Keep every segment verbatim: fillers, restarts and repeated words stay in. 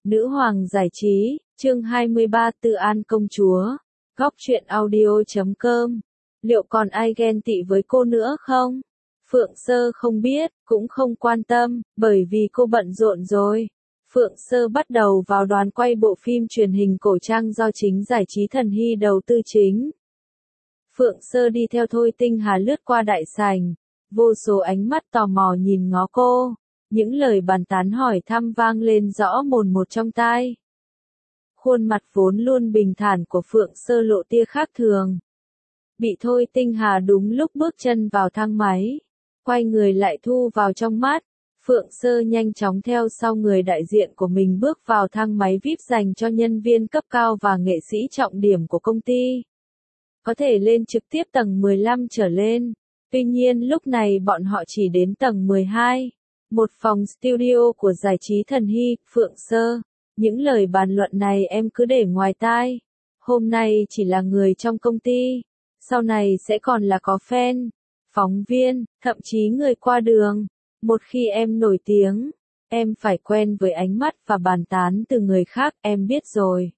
Nữ hoàng giải trí, chương hai mươi ba Tự An công chúa. Góc truyện audio chấm com. Liệu còn ai ghen tị với cô nữa không? Phượng Sơ không biết, cũng không quan tâm, bởi vì cô bận rộn rồi. Phượng Sơ bắt đầu vào đoàn quay bộ phim truyền hình cổ trang do chính Giải trí Thần Hy đầu tư chính. Phượng Sơ đi theo Thôi Tinh Hà lướt qua đại sảnh, vô số ánh mắt tò mò nhìn ngó cô, những lời bàn tán hỏi thăm vang lên rõ mồn một trong tai. Khuôn mặt vốn luôn bình thản của Phượng Sơ lộ tia khác thường. Bị Thôi Tinh Hà đúng lúc bước chân vào thang máy, quay người lại thu vào trong mắt. Phượng Sơ nhanh chóng theo sau người đại diện của mình bước vào thang máy vi ai pi dành cho nhân viên cấp cao và nghệ sĩ trọng điểm của công ty. Có thể lên trực tiếp tầng mười lăm trở lên. Tuy nhiên lúc này bọn họ chỉ đến tầng mười hai. Một phòng studio của Giải trí Thần Hy. Phượng Sơ, những lời bàn luận này em cứ để ngoài tai. Hôm nay chỉ là người trong công ty, sau này sẽ còn là có fan, phóng viên, thậm chí người qua đường. Một khi em nổi tiếng, em phải quen với ánh mắt và bàn tán từ người khác, em biết rồi.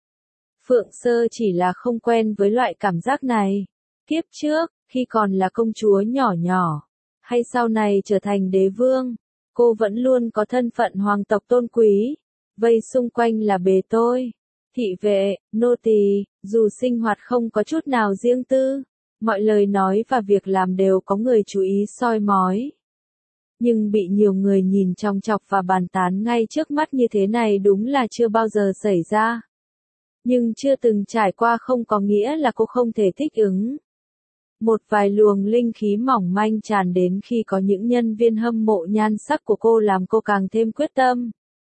Phượng Sơ chỉ là không quen với loại cảm giác này. Kiếp trước, khi còn là công chúa nhỏ nhỏ, hay sau này trở thành đế vương, cô vẫn luôn có thân phận hoàng tộc tôn quý. Vây xung quanh là bề tôi, thị vệ, nô tỳ, dù sinh hoạt không có chút nào riêng tư, mọi lời nói và việc làm đều có người chú ý soi mói. Nhưng bị nhiều người nhìn chòng chọc và bàn tán ngay trước mắt như thế này đúng là chưa bao giờ xảy ra. Nhưng chưa từng trải qua không có nghĩa là cô không thể thích ứng. Một vài luồng linh khí mỏng manh tràn đến khi có những nhân viên hâm mộ nhan sắc của cô làm cô càng thêm quyết tâm.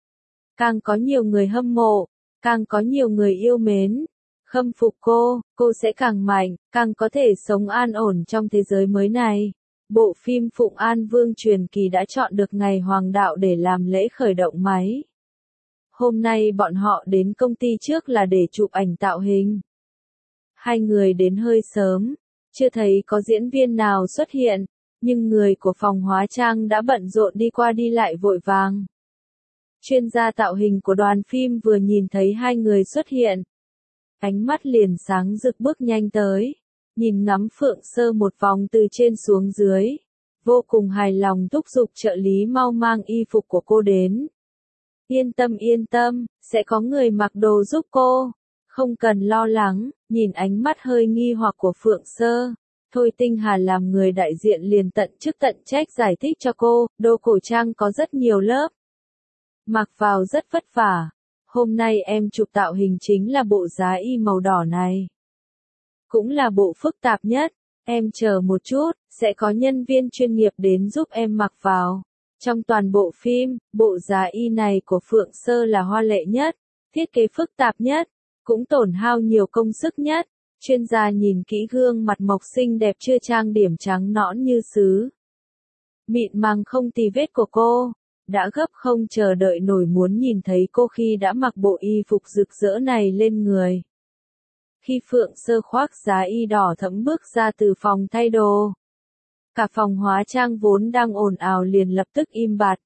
Càng có nhiều người hâm mộ, càng có nhiều người yêu mến, khâm phục cô, cô sẽ càng mạnh, càng có thể sống an ổn trong thế giới mới này. Bộ phim Phụng An Vương truyền kỳ đã chọn được ngày hoàng đạo để làm lễ khởi động máy. Hôm nay bọn họ đến công ty trước là để chụp ảnh tạo hình. Hai người đến hơi sớm, chưa thấy có diễn viên nào xuất hiện, nhưng người của phòng hóa trang đã bận rộn đi qua đi lại vội vàng. Chuyên gia tạo hình của đoàn phim vừa nhìn thấy hai người xuất hiện, ánh mắt liền sáng rực bước nhanh tới, nhìn ngắm Phượng Sơ một vòng từ trên xuống dưới, vô cùng hài lòng thúc giục trợ lý mau mang y phục của cô đến. Yên tâm yên tâm, sẽ có người mặc đồ giúp cô, không cần lo lắng. Nhìn ánh mắt hơi nghi hoặc của Phượng Sơ, Thôi Tinh Hà làm người đại diện liền tận chức tận trách giải thích cho cô, đồ cổ trang có rất nhiều lớp, mặc vào rất vất vả. Hôm nay em chụp tạo hình chính là bộ giá y màu đỏ này. Cũng là bộ phức tạp nhất, em chờ một chút, sẽ có nhân viên chuyên nghiệp đến giúp em mặc vào. Trong toàn bộ phim, bộ giá y này của Phượng Sơ là hoa lệ nhất, thiết kế phức tạp nhất, cũng tổn hao nhiều công sức nhất. Chuyên gia nhìn kỹ gương mặt mộc xinh đẹp chưa trang điểm trắng nõn như sứ, mịn màng không tì vết của cô, đã gấp không chờ đợi nổi muốn nhìn thấy cô khi đã mặc bộ y phục rực rỡ này lên người. Khi Phượng Sơ khoác giá y đỏ thẫm bước ra từ phòng thay đồ, cả phòng hóa trang vốn đang ồn ào liền lập tức im bặt.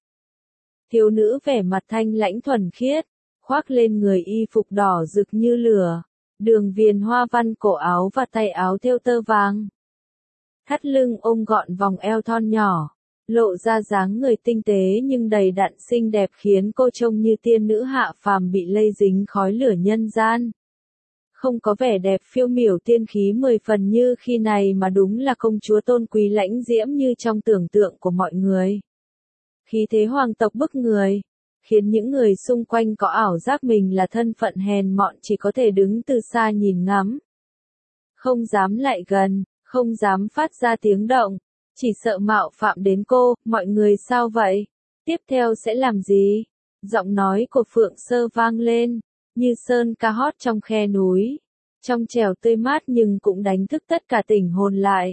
Thiếu nữ vẻ mặt thanh lãnh thuần khiết, khoác lên người y phục đỏ rực như lửa, đường viền hoa văn cổ áo và tay áo thêu tơ vàng. Thắt lưng ôm gọn vòng eo thon nhỏ, lộ ra dáng người tinh tế nhưng đầy đặn xinh đẹp khiến cô trông như tiên nữ hạ phàm bị lây dính khói lửa nhân gian. Không có vẻ đẹp phiêu miểu tiên khí mười phần như khi này mà đúng là công chúa tôn quý lãnh diễm như trong tưởng tượng của mọi người. Khí thế hoàng tộc bức người, khiến những người xung quanh có ảo giác mình là thân phận hèn mọn chỉ có thể đứng từ xa nhìn ngắm. Không dám lại gần, không dám phát ra tiếng động, chỉ sợ mạo phạm đến cô. Mọi người sao vậy? Tiếp theo sẽ làm gì? Giọng nói của Phượng Sơ vang lên, như sơn ca hót trong khe núi, trong trẻo tươi mát nhưng cũng đánh thức tất cả tình hồn lại.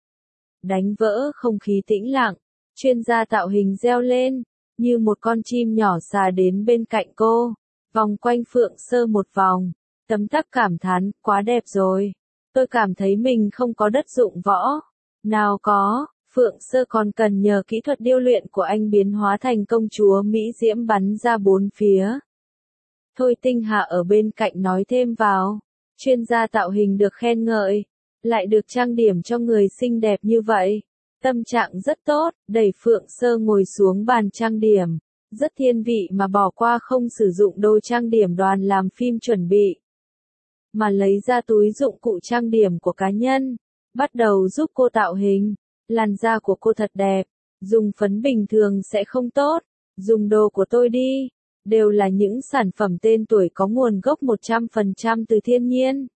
Đánh vỡ không khí tĩnh lặng, chuyên gia tạo hình reo lên, như một con chim nhỏ xà đến bên cạnh cô, vòng quanh Phượng Sơ một vòng, tấm tắc cảm thán, quá đẹp rồi. Tôi cảm thấy mình không có đất dụng võ. Nào có, Phượng Sơ còn cần nhờ kỹ thuật điêu luyện của anh biến hóa thành công chúa Mỹ diễm bắn ra bốn phía. Thôi Tinh Hà ở bên cạnh nói thêm vào. Chuyên gia tạo hình được khen ngợi, lại được trang điểm cho người xinh đẹp như vậy. Tâm trạng rất tốt, đẩy Phượng Sơ ngồi xuống bàn trang điểm. Rất thiên vị mà bỏ qua không sử dụng đồ trang điểm đoàn làm phim chuẩn bị. Mà lấy ra túi dụng cụ trang điểm của cá nhân. Bắt đầu giúp cô tạo hình. Làn da của cô thật đẹp. Dùng phấn bình thường sẽ không tốt. Dùng đồ của tôi đi. Đều là những sản phẩm tên tuổi có nguồn gốc một trăm phần trăm từ thiên nhiên.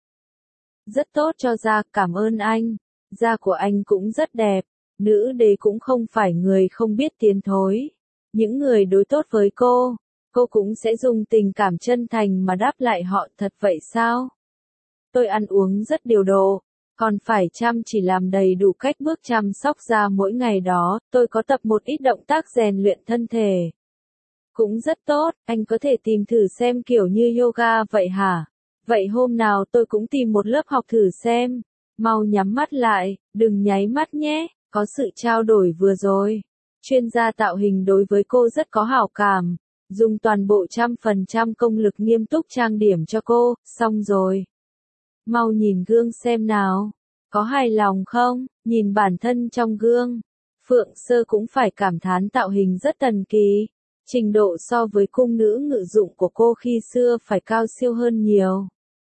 Rất tốt cho da, cảm ơn anh. Da của anh cũng rất đẹp. Nữ đế cũng không phải người không biết tiến thối. Những người đối tốt với cô, cô cũng sẽ dùng tình cảm chân thành mà đáp lại họ. Thật vậy sao? Tôi ăn uống rất điều độ, còn phải chăm chỉ làm đầy đủ cách bước chăm sóc da mỗi ngày đó. Tôi có tập một ít động tác rèn luyện thân thể. Cũng rất tốt, anh có thể tìm thử xem kiểu như yoga vậy hả? Vậy hôm nào tôi cũng tìm một lớp học thử xem. Mau nhắm mắt lại, đừng nháy mắt nhé, có sự trao đổi vừa rồi. Chuyên gia tạo hình đối với cô rất có hảo cảm, dùng toàn bộ trăm phần trăm công lực nghiêm túc trang điểm cho cô. Xong rồi. Mau nhìn gương xem nào. Có hài lòng không? Nhìn bản thân trong gương. Phượng Sơ cũng phải cảm thán tạo hình rất thần kỳ. Trình độ so với cung nữ ngự dụng của cô khi xưa phải cao siêu hơn nhiều.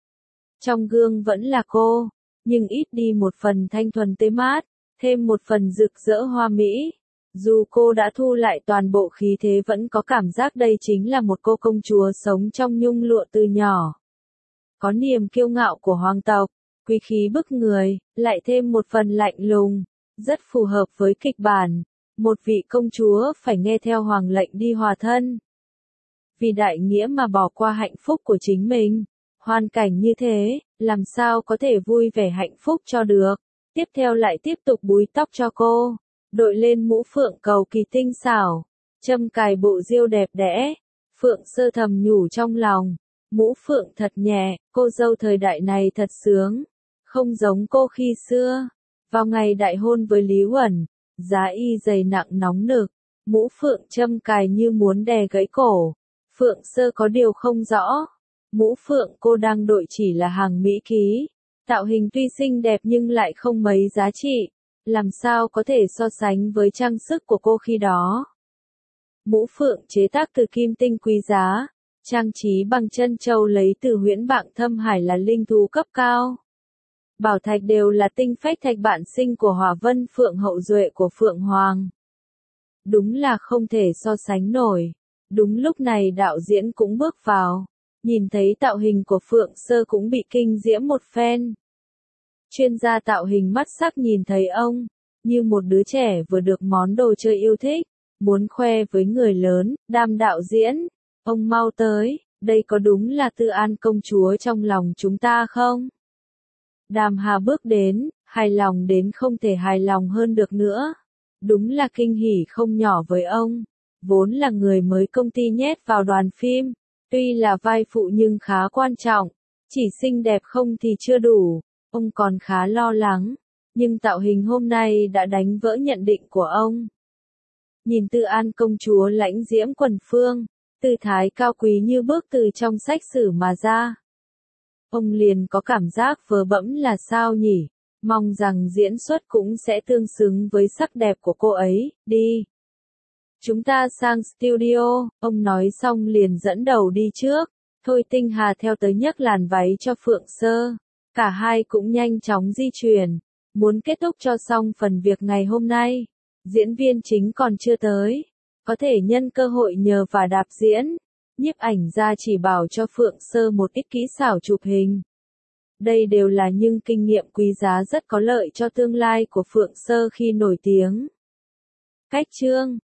Trong gương vẫn là cô, nhưng ít đi một phần thanh thuần tươi mát, thêm một phần rực rỡ hoa mỹ. Dù cô đã thu lại toàn bộ khí thế vẫn có cảm giác đây chính là một cô công chúa sống trong nhung lụa từ nhỏ. Có niềm kiêu ngạo của hoàng tộc, quý khí bức người, lại thêm một phần lạnh lùng, rất phù hợp với kịch bản. Một vị công chúa phải nghe theo hoàng lệnh đi hòa thân. Vì đại nghĩa mà bỏ qua hạnh phúc của chính mình. Hoàn cảnh như thế, làm sao có thể vui vẻ hạnh phúc cho được. Tiếp theo lại tiếp tục búi tóc cho cô. Đội lên mũ phượng cầu kỳ tinh xảo. Châm cài bộ diêu đẹp đẽ. Phượng Sơ thầm nhủ trong lòng. Mũ phượng thật nhẹ, cô dâu thời đại này thật sướng. Không giống cô khi xưa. Vào ngày đại hôn với Lý Uẩn. Giá y dày nặng nóng nực, mũ phượng châm cài như muốn đè gãy cổ. Phượng Sơ có điều không rõ. Mũ phượng cô đang đội chỉ là hàng mỹ ký. Tạo hình tuy xinh đẹp nhưng lại không mấy giá trị. Làm sao có thể so sánh với trang sức của cô khi đó. Mũ phượng chế tác từ kim tinh quý giá. Trang trí bằng chân châu lấy từ huyễn bạng thâm hải là linh thú cấp cao. Bảo thạch đều là tinh phách thạch bản sinh của Hỏa Vân Phượng hậu duệ của Phượng Hoàng. Đúng là không thể so sánh nổi. Đúng lúc này đạo diễn cũng bước vào. Nhìn thấy tạo hình của Phượng Sơ cũng bị kinh diễm một phen. Chuyên gia tạo hình mắt sắc nhìn thấy ông, như một đứa trẻ vừa được món đồ chơi yêu thích, muốn khoe với người lớn. Đàm đạo diễn, ông mau tới, đây có đúng là Tư An công chúa trong lòng chúng ta không? Đàm Hà bước đến, hài lòng đến không thể hài lòng hơn được nữa. Đúng là kinh hỉ không nhỏ với ông. Vốn là người mới công ty nhét vào đoàn phim. Tuy là vai phụ nhưng khá quan trọng. Chỉ xinh đẹp không thì chưa đủ. Ông còn khá lo lắng. Nhưng tạo hình hôm nay đã đánh vỡ nhận định của ông. Nhìn Tư An công chúa lãnh diễm quần phương. Tư thái cao quý như bước từ trong sách sử mà ra. Ông liền có cảm giác vớ bẫm là sao nhỉ, mong rằng diễn xuất cũng sẽ tương xứng với sắc đẹp của cô ấy. Đi. Chúng ta sang studio, ông nói xong liền dẫn đầu đi trước. Thôi Tinh Hà theo tới nhấc làn váy cho Phượng Sơ. Cả hai cũng nhanh chóng di chuyển, muốn kết thúc cho xong phần việc ngày hôm nay. Diễn viên chính còn chưa tới, có thể nhân cơ hội nhờ và đạp diễn. Nhiếp ảnh gia chỉ bảo cho Phượng Sơ một ít kỹ xảo chụp hình. Đây đều là những kinh nghiệm quý giá rất có lợi cho tương lai của Phượng Sơ khi nổi tiếng. Cách chương